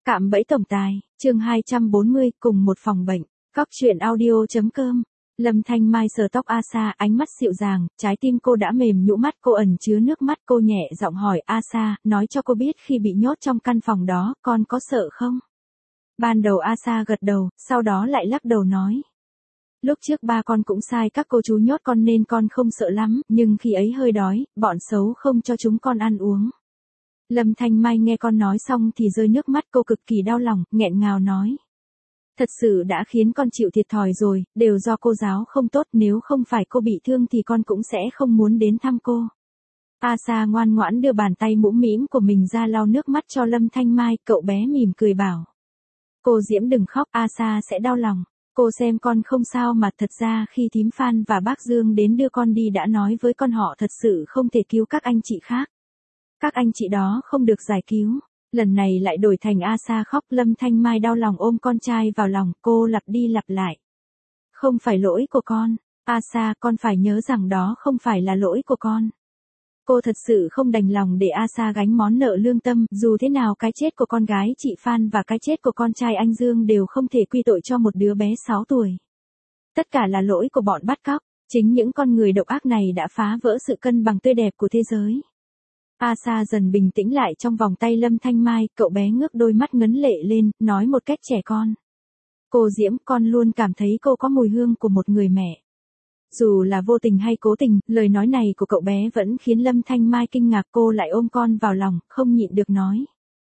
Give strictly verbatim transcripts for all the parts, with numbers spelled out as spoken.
Cạm bẫy tổng tài, chương hai trăm bốn mươi, cùng một phòng bệnh. Góc truyện audio.com. Lâm Thanh Mai sờ tóc Asa, ánh mắt dịu dàng, trái tim cô đã mềm nhũ, mắt cô ẩn chứa nước mắt, cô nhẹ giọng hỏi Asa, nói cho cô biết khi bị nhốt trong căn phòng đó, con có sợ không? Ban đầu Asa gật đầu, sau đó lại lắc đầu nói. Lúc trước ba con cũng sai các cô chú nhốt con nên con không sợ lắm, nhưng khi ấy hơi đói, bọn xấu không cho chúng con ăn uống. Lâm Thanh Mai nghe con nói xong thì rơi nước mắt, cô cực kỳ đau lòng, nghẹn ngào nói. Thật sự đã khiến con chịu thiệt thòi rồi, đều do cô giáo không tốt, nếu không phải cô bị thương thì con cũng sẽ không muốn đến thăm cô. Asa ngoan ngoãn đưa bàn tay mũm mĩm của mình ra lau nước mắt cho Lâm Thanh Mai, cậu bé mỉm cười bảo. Cô Diễm đừng khóc, Asa sẽ đau lòng. Cô xem con không sao mà, thật ra khi thím Phan và bác Dương đến đưa con đi đã nói với con họ thật sự không thể cứu các anh chị khác. Các anh chị đó không được giải cứu. Lần này lại đổi thành Asa khóc. Lâm Thanh Mai đau lòng ôm con trai vào lòng, cô lặp đi lặp lại. Không phải lỗi của con. Asa, con phải nhớ rằng đó không phải là lỗi của con. Cô thật sự không đành lòng để Asa gánh món nợ lương tâm, dù thế nào cái chết của con gái chị Phan và cái chết của con trai anh Dương đều không thể quy tội cho một đứa bé sáu tuổi. Tất cả là lỗi của bọn bắt cóc, chính những con người độc ác này đã phá vỡ sự cân bằng tươi đẹp của thế giới. Asa dần bình tĩnh lại trong vòng tay Lâm Thanh Mai, cậu bé ngước đôi mắt ngấn lệ lên, nói một cách trẻ con. Cô Diễm, con luôn cảm thấy cô có mùi hương của một người mẹ. Dù là vô tình hay cố tình, lời nói này của cậu bé vẫn khiến Lâm Thanh Mai kinh ngạc, cô lại ôm con vào lòng, không nhịn được nói.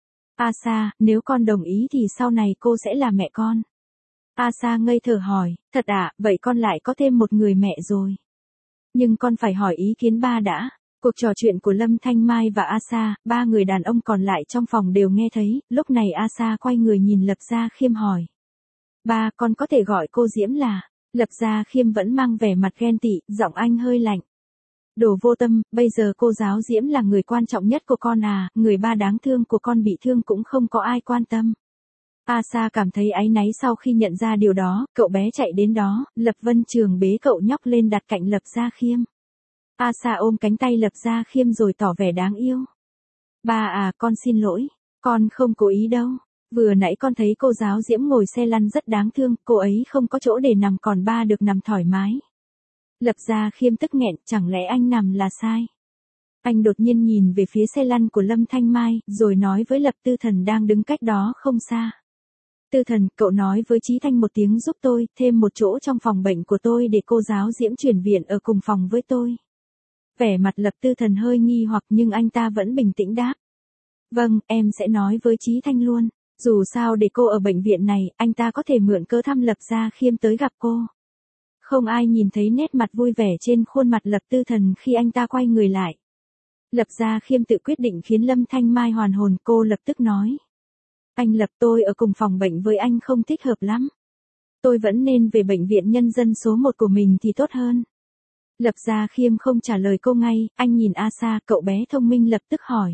Asa, nếu con đồng ý thì sau này cô sẽ là mẹ con. Asa ngây thở hỏi, thật ạ, vậy con lại có thêm một người mẹ rồi. Nhưng con phải hỏi ý kiến ba đã. Cuộc trò chuyện của Lâm Thanh Mai và Asa, ba người đàn ông còn lại trong phòng đều nghe thấy, lúc này Asa quay người nhìn Lập Gia Khiêm hỏi. Ba, con có thể gọi cô Diễm là... Lập Gia Khiêm vẫn mang vẻ mặt ghen tị, giọng anh hơi lạnh. Đồ vô tâm, bây giờ cô giáo Diễm là người quan trọng nhất của con à, người ba đáng thương của con bị thương cũng không có ai quan tâm. Asa cảm thấy áy náy sau khi nhận ra điều đó, cậu bé chạy đến đó, Lập Vân Trường bế cậu nhóc lên đặt cạnh Lập Gia Khiêm. Asa ôm cánh tay Lập Gia Khiêm rồi tỏ vẻ đáng yêu. Ba à, con xin lỗi, con không cố ý đâu. Vừa nãy con thấy cô giáo Diễm ngồi xe lăn rất đáng thương, cô ấy không có chỗ để nằm còn ba được nằm thoải mái. Lập Gia Khiêm tức nghẹn, chẳng lẽ anh nằm là sai? Anh đột nhiên nhìn về phía xe lăn của Lâm Thanh Mai, rồi nói với Lập Tư Thần đang đứng cách đó không xa. Tư Thần, cậu nói với Chí Thanh một tiếng giúp tôi, thêm một chỗ trong phòng bệnh của tôi để cô giáo Diễm chuyển viện ở cùng phòng với tôi. Vẻ mặt Lập Tư Thần hơi nghi hoặc nhưng anh ta vẫn bình tĩnh đáp. Vâng, em sẽ nói với Chí Thanh luôn. Dù sao để cô ở bệnh viện này, anh ta có thể mượn cớ thăm Lập Gia Khiêm tới gặp cô. Không ai nhìn thấy nét mặt vui vẻ trên khuôn mặt Lập Tư Thần khi anh ta quay người lại. Lập Gia Khiêm tự quyết định khiến Lâm Thanh Mai hoàn hồn, cô lập tức nói. Anh Lập, tôi ở cùng phòng bệnh với anh không thích hợp lắm. Tôi vẫn nên về bệnh viện nhân dân số một của mình thì tốt hơn. Lập Gia Khiêm không trả lời cô ngay, anh nhìn Asa, cậu bé thông minh lập tức hỏi.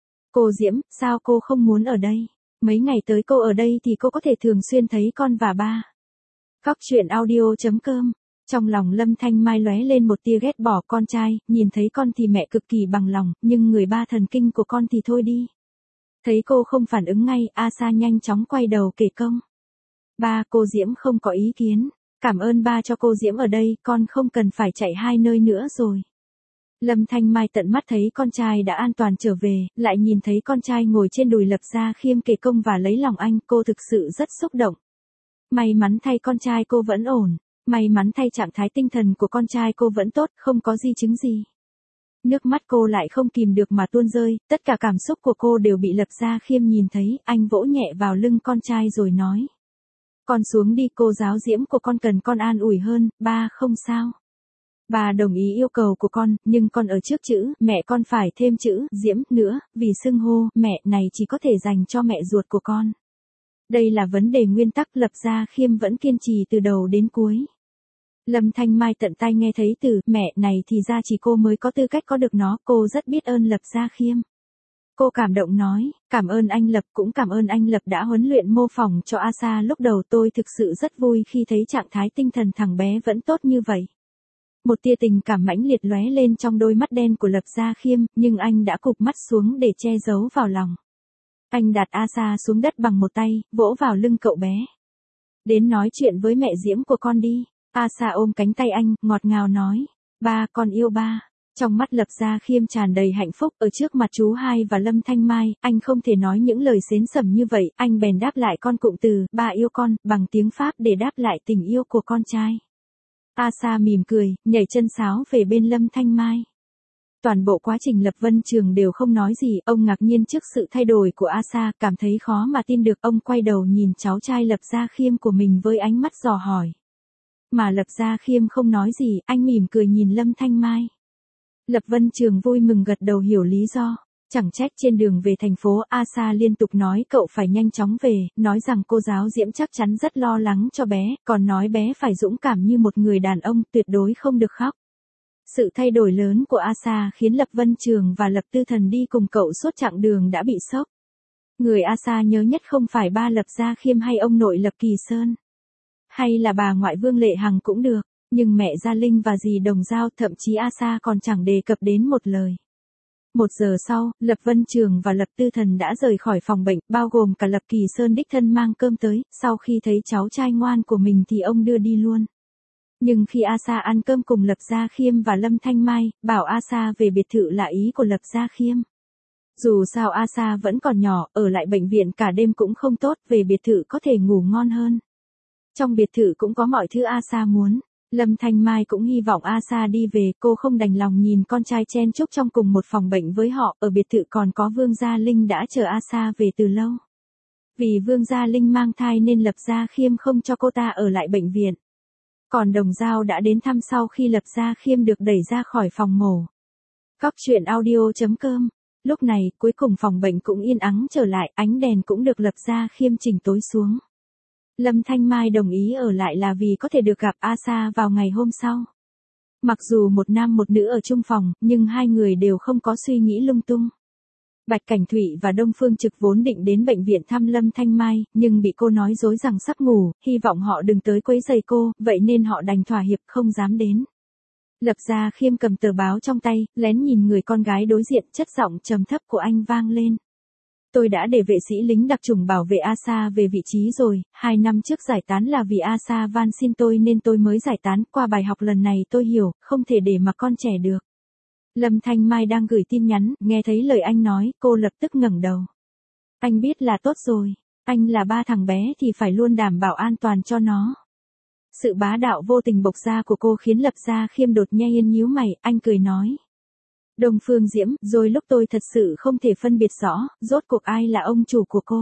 Cô Diễm, sao cô không muốn ở đây? Mấy ngày tới cô ở đây thì cô có thể thường xuyên thấy con và ba. Góc truyện audio.com. Trong lòng Lâm Thanh Mai lóe lên một tia ghét bỏ con trai, nhìn thấy con thì mẹ cực kỳ bằng lòng, nhưng người ba thần kinh của con thì thôi đi. Thấy cô không phản ứng ngay, Asa nhanh chóng quay đầu kể công. Ba, cô Diễm không có ý kiến. Cảm ơn ba cho cô Diễm ở đây, con không cần phải chạy hai nơi nữa rồi. Lâm Thanh Mai tận mắt thấy con trai đã an toàn trở về, lại nhìn thấy con trai ngồi trên đùi Lập Gia Khiêm kể công và lấy lòng anh, cô thực sự rất xúc động. May mắn thay con trai cô vẫn ổn, may mắn thay trạng thái tinh thần của con trai cô vẫn tốt, không có di chứng gì. Nước mắt cô lại không kìm được mà tuôn rơi, tất cả cảm xúc của cô đều bị Lập Gia Khiêm nhìn thấy, anh vỗ nhẹ vào lưng con trai rồi nói. Con xuống đi, cô giáo Diễm của con cần con an ủi hơn, ba không sao. Bà đồng ý yêu cầu của con, nhưng con ở trước chữ, mẹ con phải thêm chữ, Diễm, nữa, vì xưng hô, mẹ này chỉ có thể dành cho mẹ ruột của con. Đây là vấn đề nguyên tắc, Lập Gia Khiêm vẫn kiên trì từ đầu đến cuối. Lâm Thanh Mai tận tai nghe thấy từ, mẹ này thì ra chỉ cô mới có tư cách có được nó, cô rất biết ơn Lập Gia Khiêm. Cô cảm động nói, cảm ơn anh Lập, cũng cảm ơn anh Lập đã huấn luyện mô phỏng cho Asa lúc đầu, tôi thực sự rất vui khi thấy trạng thái tinh thần thằng bé vẫn tốt như vậy. Một tia tình cảm mãnh liệt lóe lên trong đôi mắt đen của Lập Gia Khiêm, nhưng anh đã cụp mắt xuống để che giấu vào lòng. Anh đặt Asa xuống đất bằng một tay, vỗ vào lưng cậu bé. Đến nói chuyện với mẹ Diễm của con đi. Asa ôm cánh tay anh, ngọt ngào nói. Ba, con yêu ba. Trong mắt Lập Gia Khiêm tràn đầy hạnh phúc, ở trước mặt chú hai và Lâm Thanh Mai, anh không thể nói những lời xến sẩm như vậy, anh bèn đáp lại con cụm từ, ba yêu con, bằng tiếng Pháp để đáp lại tình yêu của con trai. Asa mỉm cười, nhảy chân sáo về bên Lâm Thanh Mai. Toàn bộ quá trình Lập Vân Trường đều không nói gì, ông ngạc nhiên trước sự thay đổi của Asa, cảm thấy khó mà tin được, ông quay đầu nhìn cháu trai Lập Gia Khiêm của mình với ánh mắt dò hỏi. Mà Lập Gia Khiêm không nói gì, anh mỉm cười nhìn Lâm Thanh Mai. Lập Vân Trường vui mừng gật đầu hiểu lý do. Chẳng trách trên đường về thành phố Asa liên tục nói cậu phải nhanh chóng về, nói rằng cô giáo Diễm chắc chắn rất lo lắng cho bé, còn nói bé phải dũng cảm như một người đàn ông, tuyệt đối không được khóc. Sự thay đổi lớn của Asa khiến Lập Vân Trường và Lập Tư Thần đi cùng cậu suốt chặng đường đã bị sốc. Người Asa nhớ nhất không phải ba Lập Gia Khiêm hay ông nội Lập Kỳ Sơn. Hay là bà ngoại Vương Lệ Hằng cũng được, nhưng mẹ Gia Linh và dì Đồng Giao, thậm chí Asa còn chẳng đề cập đến một lời. Một giờ sau, Lập Vân Trường và Lập Tư Thần đã rời khỏi phòng bệnh, bao gồm cả Lập Kỳ Sơn đích thân mang cơm tới, sau khi thấy cháu trai ngoan của mình thì ông đưa đi luôn. Nhưng khi Asa ăn cơm cùng Lập Gia Khiêm và Lâm Thanh Mai, bảo Asa về biệt thự là ý của Lập Gia Khiêm. Dù sao Asa vẫn còn nhỏ, ở lại bệnh viện cả đêm cũng không tốt, về biệt thự có thể ngủ ngon hơn. Trong biệt thự cũng có mọi thứ Asa muốn. Lâm Thanh Mai cũng hy vọng Asa đi về, cô không đành lòng nhìn con trai chen chúc trong cùng một phòng bệnh với họ, ở biệt thự còn có Vương Gia Linh đã chờ Asa về từ lâu. Vì Vương Gia Linh mang thai nên Lập Gia Khiêm không cho cô ta ở lại bệnh viện. Còn Đồng Giao đã đến thăm sau khi Lập Gia Khiêm được đẩy ra khỏi phòng mổ. Cóc truyện audio chấm com. Lúc này, cuối cùng phòng bệnh cũng yên ắng trở lại, ánh đèn cũng được Lập Gia Khiêm chỉnh tối xuống. Lâm Thanh Mai đồng ý ở lại là vì có thể được gặp Asa vào ngày hôm sau. Mặc dù một nam một nữ ở chung phòng, nhưng hai người đều không có suy nghĩ lung tung. Bạch Cảnh Thụy và Đông Phương Trực vốn định đến bệnh viện thăm Lâm Thanh Mai, nhưng bị cô nói dối rằng sắp ngủ, hy vọng họ đừng tới quấy rầy cô, vậy nên họ đành thỏa hiệp không dám đến. Lập Gia Khiêm cầm tờ báo trong tay, lén nhìn người con gái đối diện, chất giọng trầm thấp của anh vang lên. Tôi đã để vệ sĩ lính đặc chủng bảo vệ Asa về vị trí rồi, hai năm trước giải tán là vì Asa van xin tôi nên tôi mới giải tán, qua bài học lần này tôi hiểu, không thể để mặc con trẻ được. Lâm Thanh Mai đang gửi tin nhắn, nghe thấy lời anh nói, cô lập tức ngẩng đầu. Anh biết là tốt rồi, anh là ba thằng bé thì phải luôn đảm bảo an toàn cho nó. Sự bá đạo vô tình bộc ra của cô khiến Lập Gia Khiêm đột nhiên nhíu mày, anh cười nói. Đông Phương Diễm, rồi lúc tôi thật sự không thể phân biệt rõ, rốt cuộc ai là ông chủ của cô.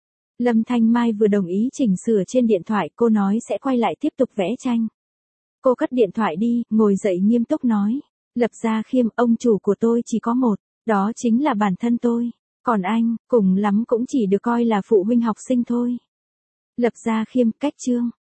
Lâm Thanh Mai vừa đồng ý chỉnh sửa trên điện thoại, cô nói sẽ quay lại tiếp tục vẽ tranh. Cô cất điện thoại đi, ngồi dậy nghiêm túc nói. Lập Gia Khiêm, ông chủ của tôi chỉ có một, đó chính là bản thân tôi. Còn anh, cùng lắm cũng chỉ được coi là phụ huynh học sinh thôi. Lập Gia Khiêm, cách chương.